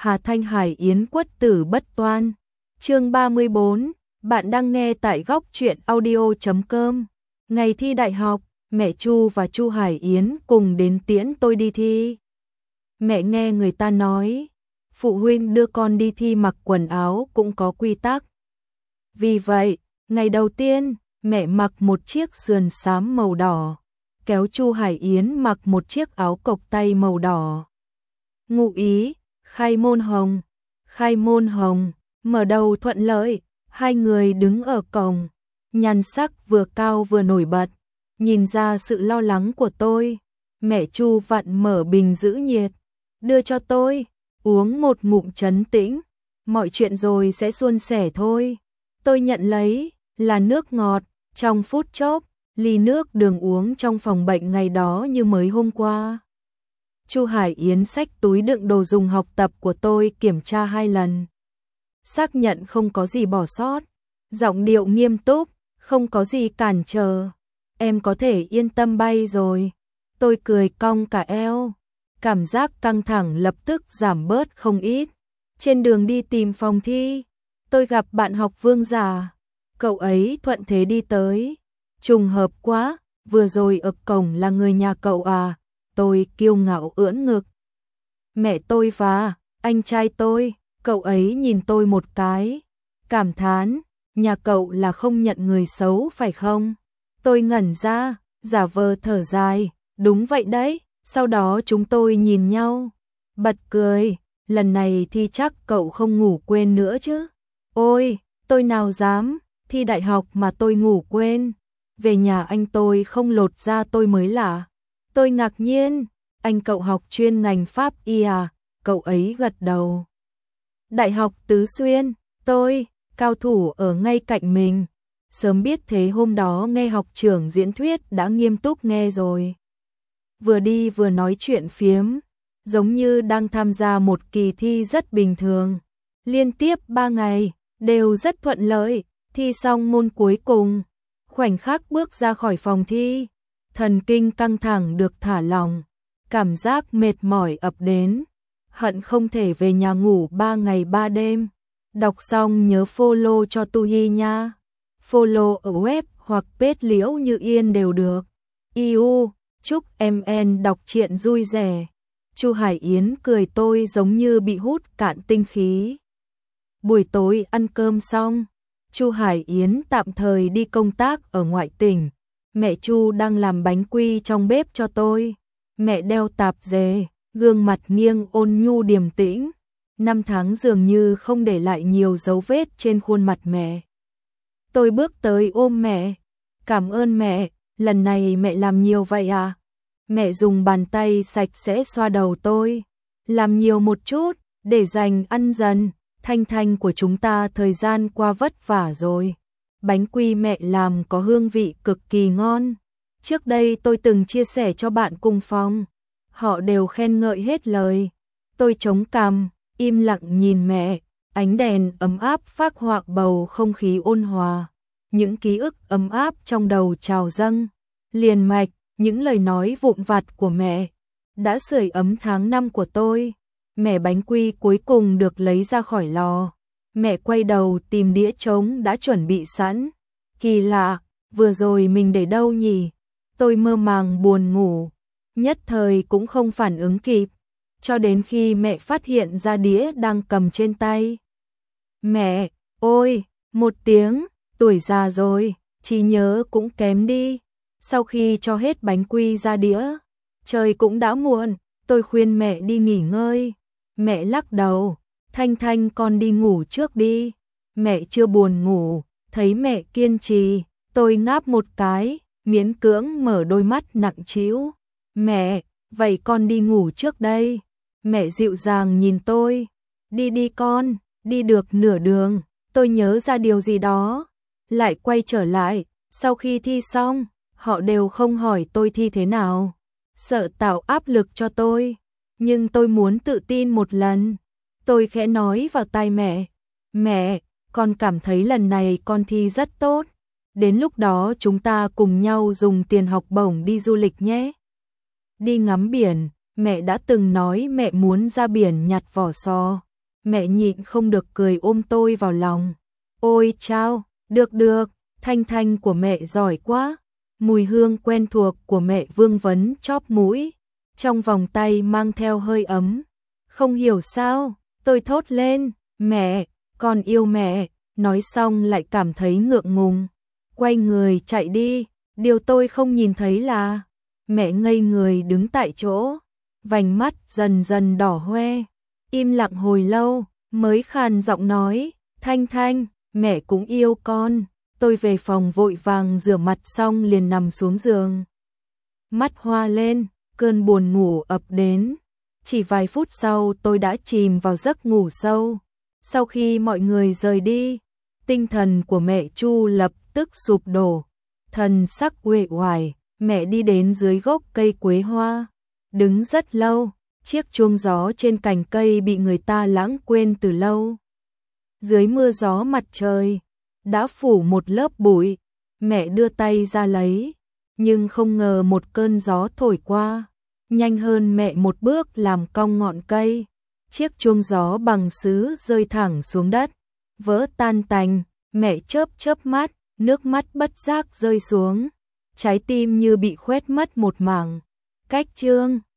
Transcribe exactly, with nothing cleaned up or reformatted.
Hà Thanh Hải Yến Quất Tử Bất Toan. Chương ba mươi bốn, bạn đang nghe tại góc truyện audio chấm com. Ngày thi đại học, mẹ Chu và Chu Hải Yến cùng đến tiễn tôi đi thi. Mẹ nghe người ta nói, phụ huynh đưa con đi thi mặc quần áo cũng có quy tắc. Vì vậy, ngày đầu tiên, mẹ mặc một chiếc sườn xám màu đỏ, kéo Chu Hải Yến mặc một chiếc áo cộc tay màu đỏ. Ngụ ý, khai môn hồng, khai môn hồng, mở đầu thuận lợi, hai người đứng ở cổng, nhan sắc vừa cao vừa nổi bật, nhìn ra sự lo lắng của tôi. Mẹ Chu vặn mở bình giữ nhiệt, đưa cho tôi, uống một ngụm trấn tĩnh, mọi chuyện rồi sẽ suôn sẻ thôi. Tôi nhận lấy, là nước ngọt, trong phút chốc, ly nước đường uống trong phòng bệnh ngày đó như mới hôm qua. Chu Hải Yến xách túi đựng đồ dùng học tập của tôi kiểm tra hai lần. Xác nhận không có gì bỏ sót, giọng điệu nghiêm túc, không có gì cản trở. Em có thể yên tâm bay rồi. Tôi cười cong cả eo, cảm giác căng thẳng lập tức giảm bớt không ít. Trên đường đi tìm phòng thi, tôi gặp bạn học Vương Giả. Cậu ấy thuận thế đi tới. Trùng hợp quá, vừa rồi ở cổng là người nhà cậu à? Tôi kiêu ngạo ưỡn ngực. Mẹ tôi và anh trai tôi. Cậu ấy nhìn tôi một cái, cảm thán, nhà cậu là không nhận người xấu phải không? Tôi ngẩn ra, giả vờ thở dài, đúng vậy đấy. Sau đó chúng tôi nhìn nhau, bật cười, lần này thì chắc cậu không ngủ quên nữa chứ? Ôi, tôi nào dám, thi đại học mà tôi ngủ quên. Về nhà anh tôi không lột ra tôi mới lạ. Tôi ngạc nhiên, anh cậu học chuyên ngành pháp y à? Cậu ấy gật đầu. Đại học Tứ Xuyên, tôi, cao thủ ở ngay cạnh mình. Sớm biết thế hôm đó nghe học trưởng diễn thuyết đã nghiêm túc nghe rồi. Vừa đi vừa nói chuyện phiếm, giống như đang tham gia một kỳ thi rất bình thường. Liên tiếp ba ngày, đều rất thuận lợi, thi xong môn cuối cùng. Khoảnh khắc bước ra khỏi phòng thi, thần kinh căng thẳng được thả lỏng, cảm giác mệt mỏi ập đến. Hận không thể về nhà ngủ ba ngày ba đêm. Đọc xong nhớ follow cho Tu Hi nha. Follow ở web hoặc page Liễu Như Yên đều được. Iu, chúc em en đọc truyện vui vẻ. Chu Hải Yến cười tôi giống như bị hút cạn tinh khí. Buổi tối ăn cơm xong, Chu Hải Yến tạm thời đi công tác ở ngoại tỉnh. Mẹ Chu đang làm bánh quy trong bếp cho tôi. Mẹ đeo tạp dề, gương mặt nghiêng ôn nhu điềm tĩnh. Năm tháng dường như không để lại nhiều dấu vết trên khuôn mặt mẹ. Tôi bước tới ôm mẹ. Cảm ơn mẹ, lần này mẹ làm nhiều vậy à? Mẹ dùng bàn tay sạch sẽ xoa đầu tôi. Làm nhiều một chút, để dành ăn dần. Thanh Thanh của chúng ta thời gian qua vất vả rồi. Bánh quy mẹ làm có hương vị cực kỳ ngon. Trước đây tôi từng chia sẻ cho bạn cùng phòng. Họ đều khen ngợi hết lời. Tôi chống cằm, im lặng nhìn mẹ. Ánh đèn ấm áp phác họa bầu không khí ôn hòa. Những ký ức ấm áp trong đầu trào dâng. Liền mạch, những lời nói vụn vặt của mẹ đã sưởi ấm tháng năm của tôi. Mẹ bánh quy cuối cùng được lấy ra khỏi lò. Mẹ quay đầu tìm đĩa trống đã chuẩn bị sẵn. Kỳ lạ, vừa rồi mình để đâu nhỉ? Tôi mơ màng buồn ngủ, nhất thời cũng không phản ứng kịp, cho đến khi mẹ phát hiện ra đĩa đang cầm trên tay. Mẹ, ôi, một tiếng, tuổi già rồi, trí nhớ cũng kém đi. Sau khi cho hết bánh quy ra đĩa, trời cũng đã muộn, tôi khuyên mẹ đi nghỉ ngơi. Mẹ lắc đầu, Thanh Thanh con đi ngủ trước đi. Mẹ chưa buồn ngủ, thấy mẹ kiên trì, tôi ngáp một cái, miễn cưỡng mở đôi mắt nặng trĩu. Mẹ, vậy con đi ngủ trước đây. Mẹ dịu dàng nhìn tôi. Đi đi con, đi được nửa đường, tôi nhớ ra điều gì đó. Lại quay trở lại, sau khi thi xong, họ đều không hỏi tôi thi thế nào. Sợ tạo áp lực cho tôi, nhưng tôi muốn tự tin một lần. Tôi khẽ nói vào tai mẹ. Mẹ, con cảm thấy lần này con thi rất tốt. Đến lúc đó chúng ta cùng nhau dùng tiền học bổng đi du lịch nhé. Đi ngắm biển, mẹ đã từng nói mẹ muốn ra biển nhặt vỏ sò. Mẹ nhịn không được cười ôm tôi vào lòng. Ôi chao, được được, Thanh Thanh của mẹ giỏi quá. Mùi hương quen thuộc của mẹ vương vấn chóp mũi, trong vòng tay mang theo hơi ấm. Không hiểu sao, tôi thốt lên, mẹ, con yêu mẹ, nói xong lại cảm thấy ngượng ngùng. Quay người chạy đi, điều tôi không nhìn thấy là mẹ ngây người đứng tại chỗ, vành mắt dần dần đỏ hoe, im lặng hồi lâu, mới khàn giọng nói, Thanh Thanh, mẹ cũng yêu con. Tôi về phòng vội vàng rửa mặt xong liền nằm xuống giường. Mắt hoa lên, cơn buồn ngủ ập đến. Chỉ vài phút sau tôi đã chìm vào giấc ngủ sâu. Sau khi mọi người rời đi, tinh thần của mẹ Chu lập tức sụp đổ. Thần sắc uể oải, mẹ đi đến dưới gốc cây quế hoa. Đứng rất lâu, chiếc chuông gió trên cành cây bị người ta lãng quên từ lâu. Dưới mưa gió mặt trời đã phủ một lớp bụi, mẹ đưa tay ra lấy, nhưng không ngờ một cơn gió thổi qua, nhanh hơn mẹ một bước làm cong ngọn cây. Chiếc chuông gió bằng sứ rơi thẳng xuống đất, vỡ tan tành, mẹ chớp chớp mắt, nước mắt bất giác rơi xuống, trái tim như bị khoét mất một mảng. Cách chương